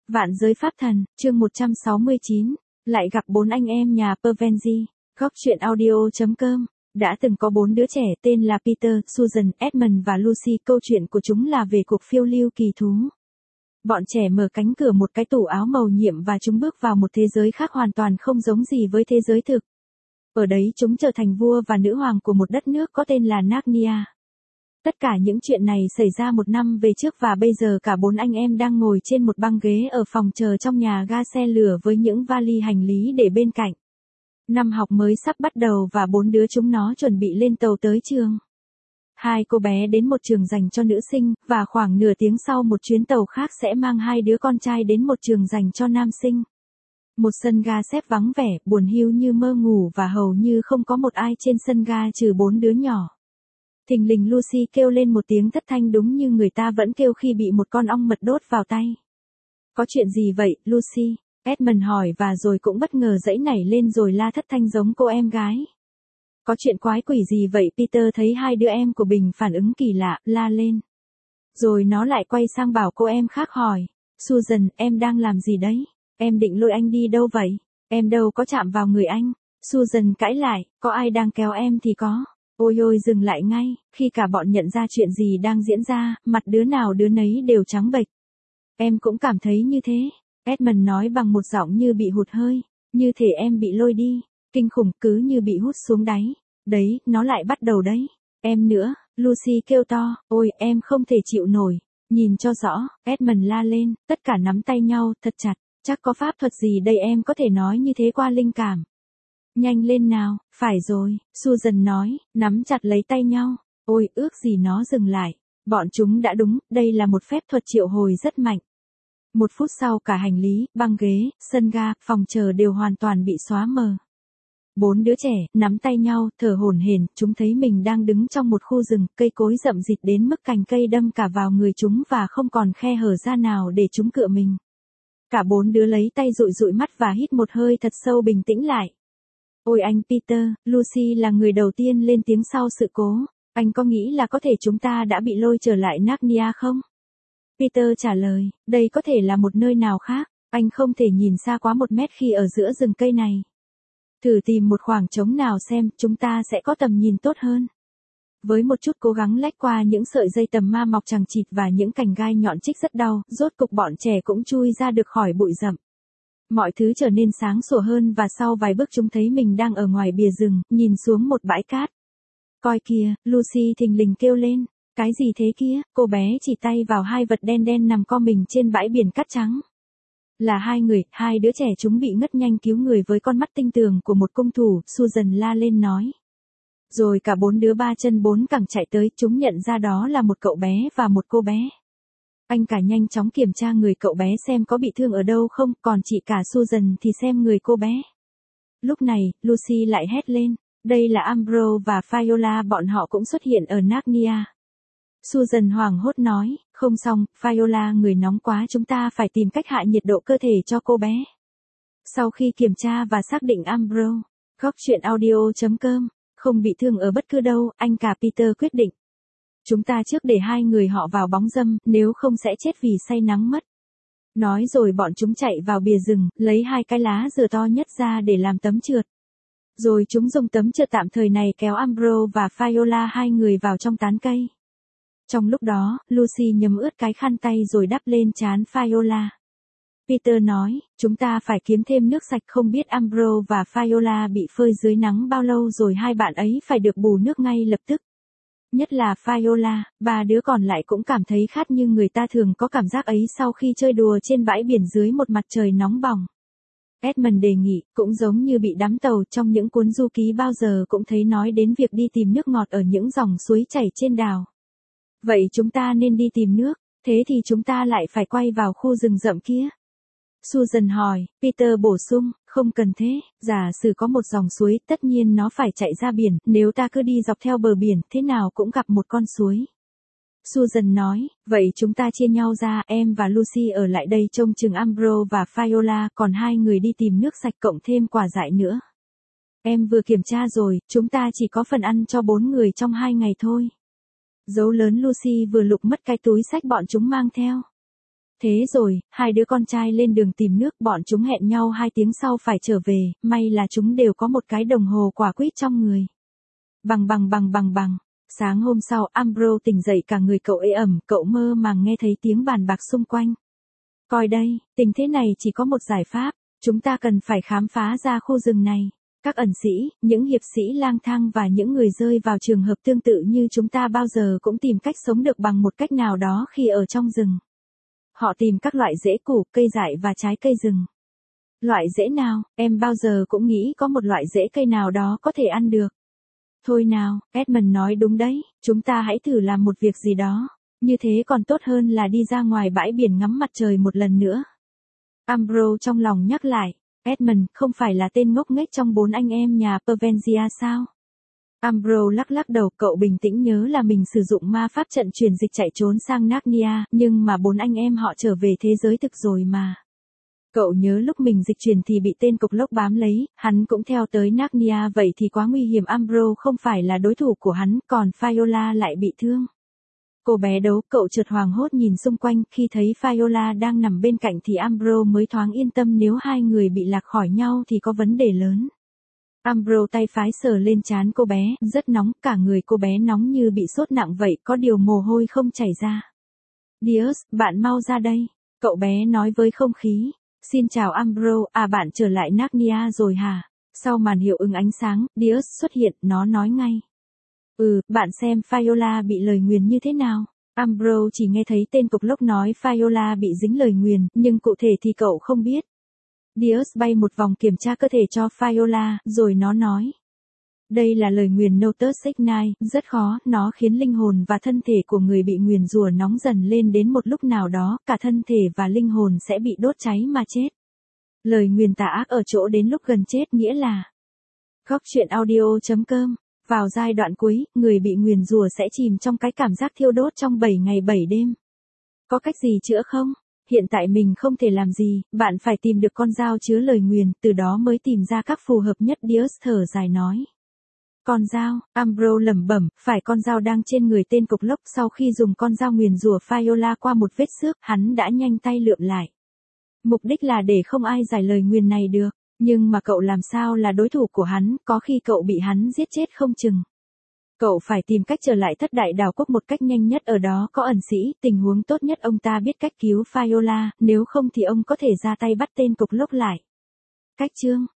Vạn giới pháp thần, chương 169, lại gặp bốn anh em nhà Pervenzi, góc truyện audio.com. Đã từng có bốn đứa trẻ tên là Peter, Susan, Edmund và Lucy. Câu chuyện của chúng là về cuộc phiêu lưu kỳ thú. Bọn trẻ mở cánh cửa một cái tủ áo màu nhiệm và chúng bước vào một thế giới khác hoàn toàn không giống gì với thế giới thực. Ở đấy chúng trở thành vua và nữ hoàng của một đất nước có tên là Narnia. Tất cả những chuyện này xảy ra một năm về trước và bây giờ cả bốn anh em đang ngồi trên một băng ghế ở phòng chờ trong nhà ga xe lửa với những vali hành lý để bên cạnh. Năm học mới sắp bắt đầu và bốn đứa chúng nó chuẩn bị lên tàu tới trường. Hai cô bé đến một trường dành cho nữ sinh, và khoảng nửa tiếng sau một chuyến tàu khác sẽ mang hai đứa con trai đến một trường dành cho nam sinh. Một sân ga xếp vắng vẻ, buồn hiu như mơ ngủ và hầu như không có một ai trên sân ga trừ bốn đứa nhỏ. Thình lình Lucy kêu lên một tiếng thất thanh đúng như người ta vẫn kêu khi bị một con ong mật đốt vào tay. Có chuyện gì vậy, Lucy? Edmund hỏi và rồi cũng bất ngờ giãy nảy lên rồi la thất thanh giống cô em gái. Có chuyện quái quỷ gì vậy? Peter thấy hai đứa em của mình phản ứng kỳ lạ, la lên. Rồi nó lại quay sang bảo cô em khác hỏi. Susan, em đang làm gì đấy? Em định lôi anh đi đâu vậy? Em đâu có chạm vào người anh. Susan cãi lại, có ai đang kéo em thì có. Ôi ôi dừng lại ngay, khi cả bọn nhận ra chuyện gì đang diễn ra, mặt đứa nào đứa nấy đều trắng bệch. Em cũng cảm thấy như thế. Edmund nói bằng một giọng như bị hụt hơi, như thể em bị lôi đi, kinh khủng cứ như bị hút xuống đáy. Đấy, nó lại bắt đầu đấy. Em nữa, Lucy kêu to, ôi em không thể chịu nổi. Nhìn cho rõ, Edmund la lên, tất cả nắm tay nhau, thật chặt, chắc có pháp thuật gì đây em có thể nói như thế qua linh cảm. Nhanh lên nào, phải rồi, Susan nói, nắm chặt lấy tay nhau. Ôi, ước gì nó dừng lại. Bọn chúng đã đúng, đây là một phép thuật triệu hồi rất mạnh. Một phút sau cả hành lý, băng ghế, sân ga, phòng chờ đều hoàn toàn bị xóa mờ. Bốn đứa trẻ, nắm tay nhau, thở hổn hển, chúng thấy mình đang đứng trong một khu rừng, cây cối rậm rịt đến mức cành cây đâm cả vào người chúng và không còn khe hở ra nào để chúng cựa mình. Cả bốn đứa lấy tay dụi dụi mắt và hít một hơi thật sâu bình tĩnh lại. Ôi anh Peter, Lucy là người đầu tiên lên tiếng sau sự cố. Anh có nghĩ là có thể chúng ta đã bị lôi trở lại Narnia không? Peter trả lời, đây có thể là một nơi nào khác, anh không thể nhìn xa quá 1 mét khi ở giữa rừng cây này. Thử tìm một khoảng trống nào xem, chúng ta sẽ có tầm nhìn tốt hơn. Với một chút cố gắng lách qua những sợi dây tầm ma mọc chằng chịt và những cành gai nhọn chích rất đau, rốt cục bọn trẻ cũng chui ra được khỏi bụi rậm. Mọi thứ trở nên sáng sủa hơn và sau vài bước chúng thấy mình đang ở ngoài bìa rừng, nhìn xuống một bãi cát. Coi kìa, Lucy thình lình kêu lên. Cái gì thế kia? Cô bé chỉ tay vào hai vật đen đen nằm co mình trên bãi biển cát trắng. Là hai người, hai đứa trẻ chúng bị ngất nhanh cứu người với con mắt tinh tường của một cung thủ, Susan la lên nói. Rồi cả bốn đứa ba chân bốn cẳng chạy tới, chúng nhận ra đó là một cậu bé và một cô bé. Anh cả nhanh chóng kiểm tra người cậu bé xem có bị thương ở đâu không, còn chị cả Susan thì xem người cô bé. Lúc này, Lucy lại hét lên, đây là Ambro và Viola, bọn họ cũng xuất hiện ở Narnia. Susan hoảng hốt nói, không xong, Viola người nóng quá, chúng ta phải tìm cách hạ nhiệt độ cơ thể cho cô bé. Sau khi kiểm tra và xác định Ambro, góc truyện audio.com, không bị thương ở bất cứ đâu, anh cả Peter quyết định. Chúng ta trước để hai người họ vào bóng râm, nếu không sẽ chết vì say nắng mất. Nói rồi bọn chúng chạy vào bìa rừng, lấy hai cái lá dừa to nhất ra để làm tấm trượt. Rồi chúng dùng tấm trượt tạm thời này kéo Ambro và Viola hai người vào trong tán cây. Trong lúc đó, Lucy nhấm ướt cái khăn tay rồi đắp lên trán Viola. Peter nói, chúng ta phải kiếm thêm nước sạch, không biết Ambro và Viola bị phơi dưới nắng bao lâu rồi, hai bạn ấy phải được bù nước ngay lập tức. Nhất là Viola, ba đứa còn lại cũng cảm thấy khát như người ta thường có cảm giác ấy sau khi chơi đùa trên bãi biển dưới một mặt trời nóng bỏng. Edmund đề nghị, cũng giống như bị đắm tàu trong những cuốn du ký bao giờ cũng thấy nói đến việc đi tìm nước ngọt ở những dòng suối chảy trên đảo. Vậy chúng ta nên đi tìm nước, thế thì chúng ta lại phải quay vào khu rừng rậm kia. Susan hỏi, Peter bổ sung, không cần thế, giả sử có một dòng suối, tất nhiên nó phải chạy ra biển, nếu ta cứ đi dọc theo bờ biển, thế nào cũng gặp một con suối. Susan nói, vậy chúng ta chia nhau ra, em và Lucy ở lại đây trông chừng Ambro và Viola, còn hai người đi tìm nước sạch cộng thêm quả dại nữa. Em vừa kiểm tra rồi, chúng ta chỉ có phần ăn cho 4 người trong 2 ngày thôi. Dấu lớn Lucy vừa lục mất cái túi xách bọn chúng mang theo. Thế rồi, hai đứa con trai lên đường tìm nước, bọn chúng hẹn nhau 2 tiếng sau phải trở về, may là chúng đều có một cái đồng hồ quả quýt trong người. Bằng. Sáng hôm sau, Ambrose tỉnh dậy cả người cậu ê ẩm, cậu mơ màng nghe thấy tiếng bàn bạc xung quanh. Coi đây, tình thế này chỉ có một giải pháp, chúng ta cần phải khám phá ra khu rừng này. Các ẩn sĩ, những hiệp sĩ lang thang và những người rơi vào trường hợp tương tự như chúng ta bao giờ cũng tìm cách sống được bằng một cách nào đó khi ở trong rừng. Họ tìm các loại rễ củ, cây dại và trái cây rừng. Loại rễ nào, em bao giờ cũng nghĩ có một loại rễ cây nào đó có thể ăn được. Thôi nào, Edmund nói đúng đấy, chúng ta hãy thử làm một việc gì đó. Như thế còn tốt hơn là đi ra ngoài bãi biển ngắm mặt trời một lần nữa. Ambrose trong lòng nhắc lại, Edmund không phải là tên ngốc nghếch trong 4 anh em nhà Pevensey sao? Ambrose lắc đầu, cậu bình tĩnh nhớ là mình sử dụng ma pháp trận truyền dịch chạy trốn sang Narnia, nhưng mà 4 anh em họ trở về thế giới thực rồi mà. Cậu nhớ lúc mình dịch chuyển thì bị tên cục lốc bám lấy, hắn cũng theo tới Narnia, vậy thì quá nguy hiểm. Ambrose không phải là đối thủ của hắn, còn Viola lại bị thương. Cô bé đấu, cậu chợt hoảng hốt nhìn xung quanh, khi thấy Viola đang nằm bên cạnh thì Ambrose mới thoáng yên tâm, nếu hai người bị lạc khỏi nhau thì có vấn đề lớn. Ambrose tay phái sờ lên trán cô bé, rất nóng, cả người cô bé nóng như bị sốt nặng vậy, có điều mồ hôi không chảy ra. Dios, bạn mau ra đây, cậu bé nói với không khí. Xin chào Ambrose, bạn trở lại Narnia rồi hả? Sau màn hiệu ứng ánh sáng, Dios xuất hiện, nó nói ngay. Bạn xem Viola bị lời nguyền như thế nào? Ambrose chỉ nghe thấy tên cục lốc nói Viola bị dính lời nguyền, nhưng cụ thể thì cậu không biết. Dios bay một vòng kiểm tra cơ thể cho Viola, rồi nó nói. Đây là lời nguyền Notus Ignite, rất khó, nó khiến linh hồn và thân thể của người bị nguyền rủa nóng dần lên, đến một lúc nào đó, cả thân thể và linh hồn sẽ bị đốt cháy mà chết. Lời nguyền tà ác ở chỗ đến lúc gần chết, nghĩa là Góc truyện audio.com. Vào giai đoạn cuối, người bị nguyền rủa sẽ chìm trong cái cảm giác thiêu đốt trong 7 ngày 7 đêm. Có cách gì chữa không? Hiện tại mình không thể làm gì, bạn phải tìm được con dao chứa lời nguyền, từ đó mới tìm ra các phù hợp nhất. Dios thở dài nói. Con dao, Ambrose lẩm bẩm, phải con dao đang trên người tên cục lốc. Sau khi dùng con dao nguyền rủa Viola qua một vết xước, hắn đã nhanh tay lượm lại. Mục đích là để không ai giải lời nguyền này được. Nhưng mà cậu làm sao là đối thủ của hắn, có khi cậu bị hắn giết chết không chừng. Cậu phải tìm cách trở lại Thất Đại Đảo Quốc một cách nhanh nhất, ở đó có ẩn sĩ, tình huống tốt nhất ông ta biết cách cứu Viola, nếu không thì ông có thể ra tay bắt tên cục lốc lại. Cách chương